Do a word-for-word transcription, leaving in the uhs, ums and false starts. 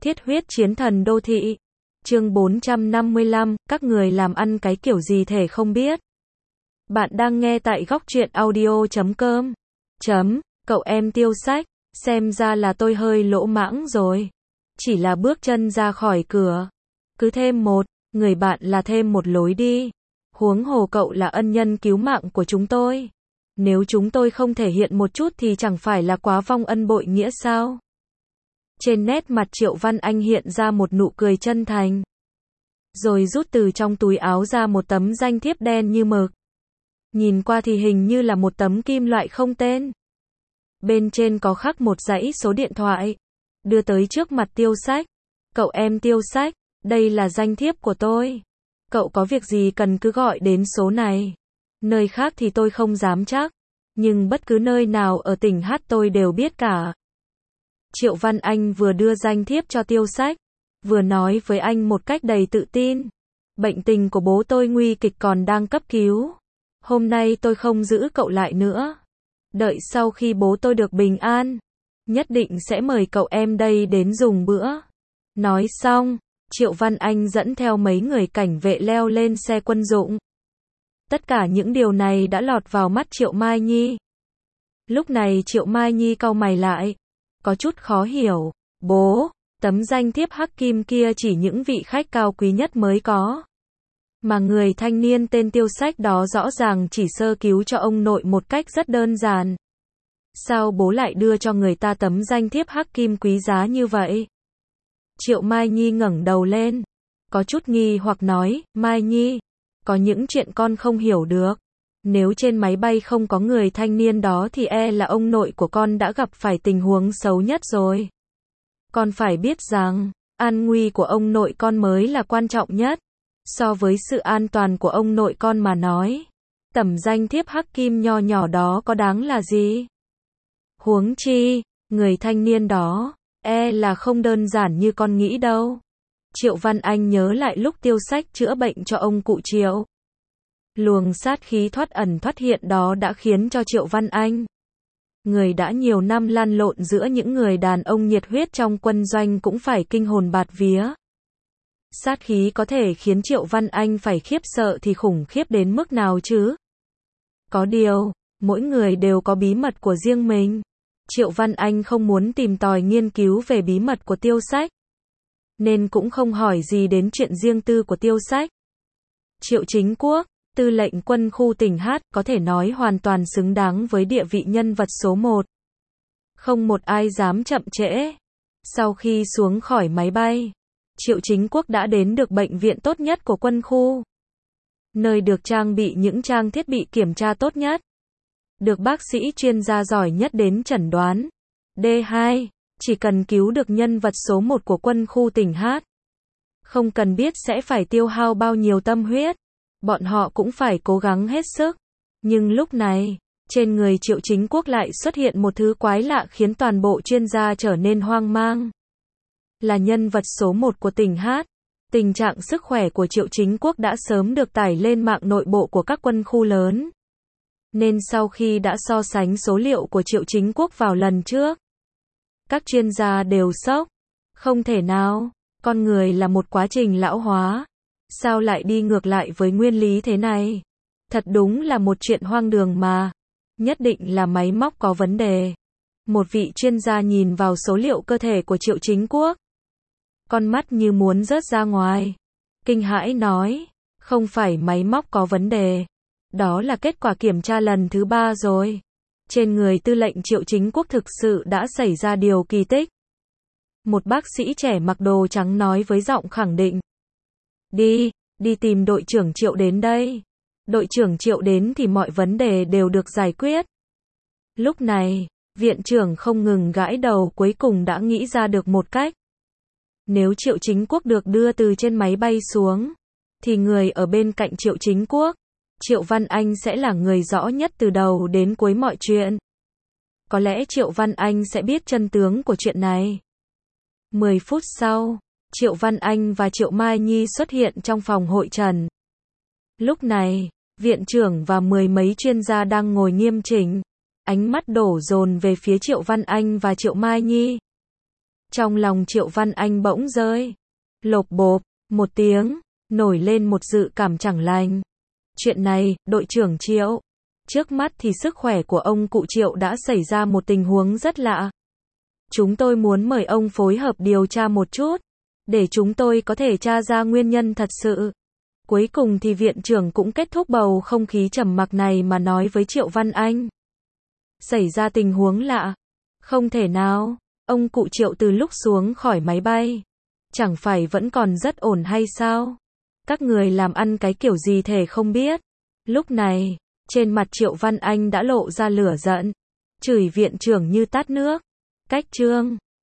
Thiết huyết chiến thần đô thị. Chương bốn trăm năm mươi lăm, các người làm ăn cái kiểu gì thể không biết. Bạn đang nghe tại góc truyện audio chấm com. Chấm, cậu em Tiêu Sách, xem ra là tôi hơi lỗ mãng rồi. Chỉ là bước chân ra khỏi cửa. Cứ thêm một, người bạn là thêm một lối đi. Huống hồ cậu là ân nhân cứu mạng của chúng tôi. Nếu chúng tôi không thể hiện một chút thì chẳng phải là quá vong ân bội nghĩa sao? Trên nét mặt Triệu Văn Anh hiện ra một nụ cười chân thành. Rồi rút từ trong túi áo ra một tấm danh thiếp đen như mực. Nhìn qua thì hình như là một tấm kim loại không tên. Bên trên có khắc một dãy số điện thoại. Đưa tới trước mặt Tiêu Sách. Cậu em Tiêu Sách, đây là danh thiếp của tôi. Cậu có việc gì cần cứ gọi đến số này. Nơi khác thì tôi không dám chắc. Nhưng bất cứ nơi nào ở tỉnh Hát tôi đều biết cả. Triệu Văn Anh vừa đưa danh thiếp cho Tiêu Sách, vừa nói với anh một cách đầy tự tin. Bệnh tình của bố tôi nguy kịch còn đang cấp cứu. Hôm nay tôi không giữ cậu lại nữa. Đợi sau khi bố tôi được bình an, nhất định sẽ mời cậu em đây đến dùng bữa. Nói xong, Triệu Văn Anh dẫn theo mấy người cảnh vệ leo lên xe quân dụng. Tất cả những điều này đã lọt vào mắt Triệu Mai Nhi. Lúc này Triệu Mai Nhi cau mày lại, có chút khó hiểu. Bố, tấm danh thiếp hắc kim kia chỉ những vị khách cao quý nhất mới có. Mà người thanh niên tên Tiêu Sách đó rõ ràng chỉ sơ cứu cho ông nội một cách rất đơn giản. Sao bố lại đưa cho người ta tấm danh thiếp hắc kim quý giá như vậy? Triệu Mai Nhi ngẩng đầu lên, có chút nghi hoặc nói, Mai Nhi, có những chuyện con không hiểu được. Nếu trên máy bay không có người thanh niên đó thì e là ông nội của con đã gặp phải tình huống xấu nhất rồi. Con phải biết rằng, an nguy của ông nội con mới là quan trọng nhất. So với sự an toàn của ông nội con mà nói, tấm danh thiếp hắc kim nho nhỏ đó có đáng là gì? Huống chi, người thanh niên đó, e là không đơn giản như con nghĩ đâu. Triệu Văn Anh nhớ lại lúc Tiêu Sách chữa bệnh cho ông cụ Triệu. Luồng sát khí thoát ẩn thoát hiện đó đã khiến cho Triệu Văn Anh, người đã nhiều năm lăn lộn giữa những người đàn ông nhiệt huyết trong quân doanh, cũng phải kinh hồn bạt vía. Sát khí có thể khiến Triệu Văn Anh phải khiếp sợ thì khủng khiếp đến mức nào chứ? Có điều, mỗi người đều có bí mật của riêng mình. Triệu Văn Anh không muốn tìm tòi nghiên cứu về bí mật của Tiêu Sách, nên cũng không hỏi gì đến chuyện riêng tư của Tiêu Sách. Triệu Chính Quốc, tư lệnh quân khu tỉnh Hát, có thể nói hoàn toàn xứng đáng với địa vị nhân vật số một. Không một ai dám chậm trễ. Sau khi xuống khỏi máy bay, Triệu Chính Quốc đã đến được bệnh viện tốt nhất của quân khu, nơi được trang bị những trang thiết bị kiểm tra tốt nhất, được bác sĩ chuyên gia giỏi nhất đến chẩn đoán. D hai, chỉ cần cứu được nhân vật số một của quân khu tỉnh Hát, không cần biết sẽ phải tiêu hao bao nhiêu tâm huyết, bọn họ cũng phải cố gắng hết sức. Nhưng lúc này, trên người Triệu Chính Quốc lại xuất hiện một thứ quái lạ khiến toàn bộ chuyên gia trở nên hoang mang. Là nhân vật số một của tỉnh Hát, tình trạng sức khỏe của Triệu Chính Quốc đã sớm được tải lên mạng nội bộ của các quân khu lớn. Nên sau khi đã so sánh số liệu của Triệu Chính Quốc vào lần trước, các chuyên gia đều sốc. Không thể nào, con người là một quá trình lão hóa. Sao lại đi ngược lại với nguyên lý thế này? Thật đúng là một chuyện hoang đường mà. Nhất định là máy móc có vấn đề. Một vị chuyên gia nhìn vào số liệu cơ thể của Triệu Chính Quốc, con mắt như muốn rớt ra ngoài. Kinh hãi nói, không phải máy móc có vấn đề. Đó là kết quả kiểm tra lần thứ ba rồi. Trên người tư lệnh Triệu Chính Quốc thực sự đã xảy ra điều kỳ tích. Một bác sĩ trẻ mặc đồ trắng nói với giọng khẳng định. Đi, đi tìm đội trưởng Triệu đến đây. Đội trưởng Triệu đến thì mọi vấn đề đều được giải quyết. Lúc này, viện trưởng không ngừng gãi đầu, cuối cùng đã nghĩ ra được một cách. Nếu Triệu Chính Quốc được đưa từ trên máy bay xuống, thì người ở bên cạnh Triệu Chính Quốc, Triệu Văn Anh sẽ là người rõ nhất từ đầu đến cuối mọi chuyện. Có lẽ Triệu Văn Anh sẽ biết chân tướng của chuyện này. Mười phút sau, Triệu Văn Anh và Triệu Mai Nhi xuất hiện trong phòng hội trần. Lúc này, viện trưởng và mười mấy chuyên gia đang ngồi nghiêm chỉnh, ánh mắt đổ dồn về phía Triệu Văn Anh và Triệu Mai Nhi. Trong lòng Triệu Văn Anh bỗng rơi. Lộp bộp, một tiếng, nổi lên một dự cảm chẳng lành. Chuyện này, đội trưởng Triệu. Trước mắt thì sức khỏe của ông cụ Triệu đã xảy ra một tình huống rất lạ. Chúng tôi muốn mời ông phối hợp điều tra một chút, để chúng tôi có thể tra ra nguyên nhân thật sự. Cuối cùng thì viện trưởng cũng kết thúc bầu không khí trầm mặc này mà nói với Triệu Văn Anh. Xảy ra tình huống lạ. Không thể nào. Ông cụ Triệu từ lúc xuống khỏi máy bay, chẳng phải vẫn còn rất ổn hay sao? Các người làm ăn cái kiểu gì thể không biết? Lúc này, trên mặt Triệu Văn Anh đã lộ ra lửa giận. Chửi viện trưởng như tát nước. Cách chương